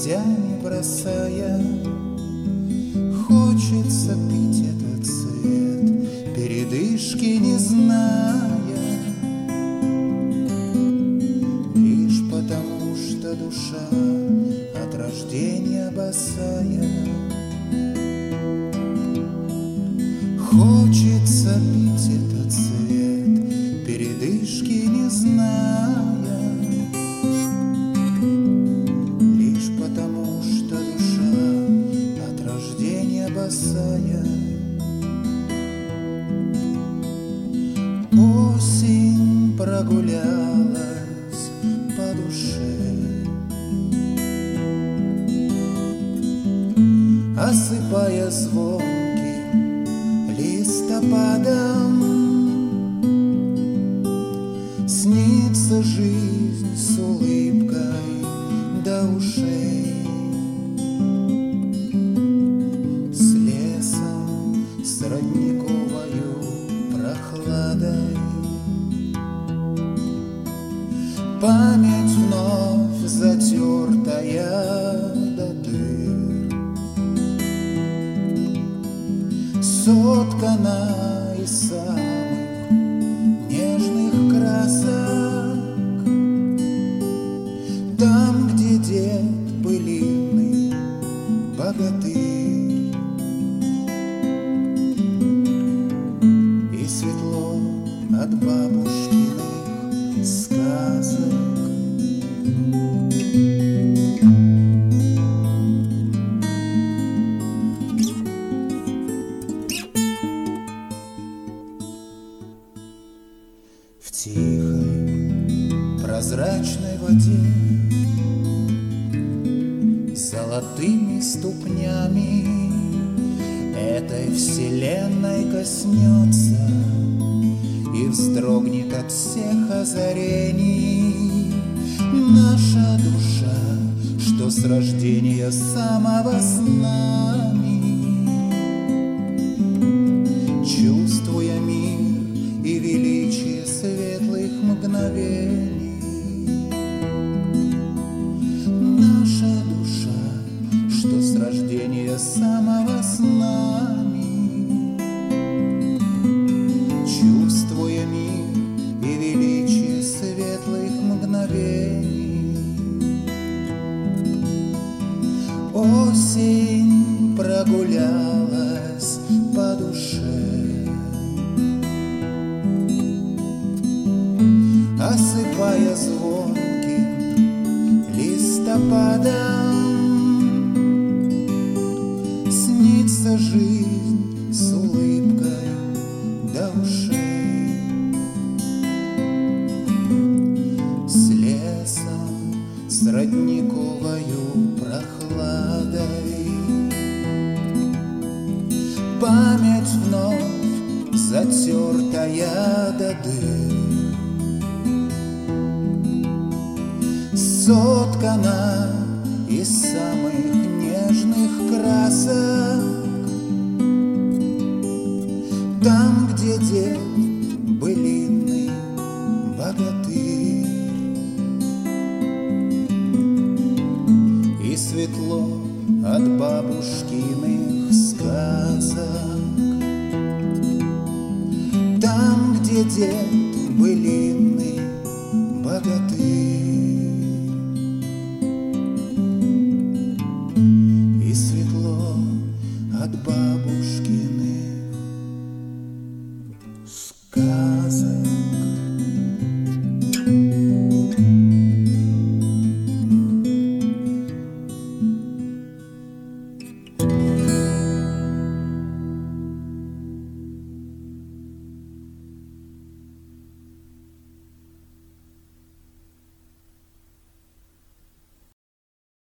гвоздями бросая. Хочется пить этот цвет, передышки не зная, лишь потому, что душа от рождения босая. Хочется пить этот цвет, передышки не зная, лишь потому, что душа от рождения босая. Осень прогулялась по душе, осыпая звонким листопадом. Снится жизнь с улыбкой до ушей, с лесом, с родниковою прохладой. Память вновь затертая до дыр, соткана из самых нежных красок. Там, где дед былинный богатырь, и светло от бабушкиных сказок. В тихой прозрачной воде золотыми ступнями этой вселенной коснется и вздрогнет от всех озарений наша душа, что с рождения самого с нами, чувствуя мир и величие светлых мгновений. Наша душа, что с рождения самого с нами, чувствуя мир и величие светлых мгновений. Осень прогулялась по душе, осыпая звонким листопадом. Снится жизнь с улыбкой до ушей, с лесом, с родниковою прохладой. Память вновь затертая до дыр, соткана из самых нежных красок. Там, где дед былинный богатырь, и светло от бабушкиных сказок. Там, где дед былинный богатырь,